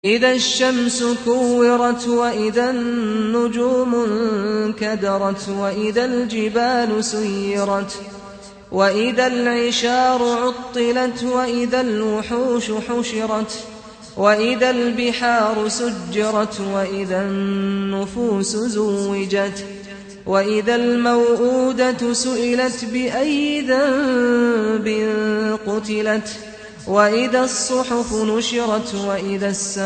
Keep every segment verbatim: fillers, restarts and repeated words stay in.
إذا الشمس كورت وإذا النجوم انكدرت وإذا الجبال سيرت وإذا العشار عطلت وإذا الوحوش حشرت وإذا البحار سجرت وإذا النفوس زوجت وإذا الموءودة سئلت بأي ذنب قتلت وإذا الصحف نشرت وإذا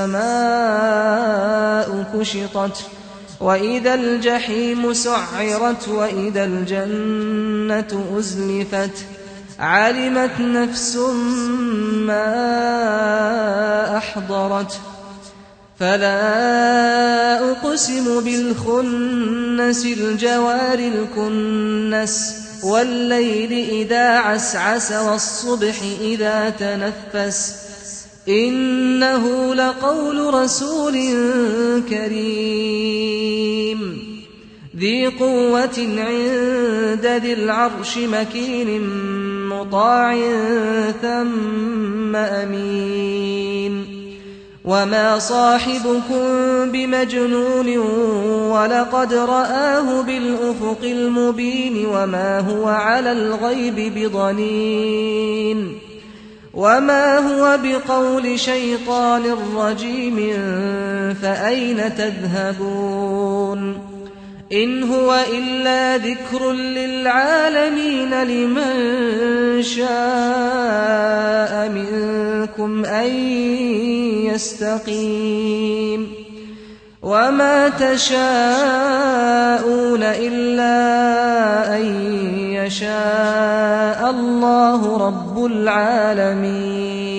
السماء كشطت وإذا الجحيم سعرت وإذا الجنة أزلفت علمت نفس ما أحضرت فلا أقسم بالخنس الجوار الكنس والليل إذا عسعس والصبح إذا تنفس إنه لقول رسول كريم ذي قوة عند ذي العرش مكين مطاع ثم أمين وما صاحبكم بمجنون ولقد رآه بالأفق المبين وما هو على الغيب بضنين وما هو بقول شيطان رجيم فأين تذهبون إن هو إلا ذكر للعالمين لمن شاء منكم أن يستقيم وما تشاءون إلا أن يشاء الله رب العالمين.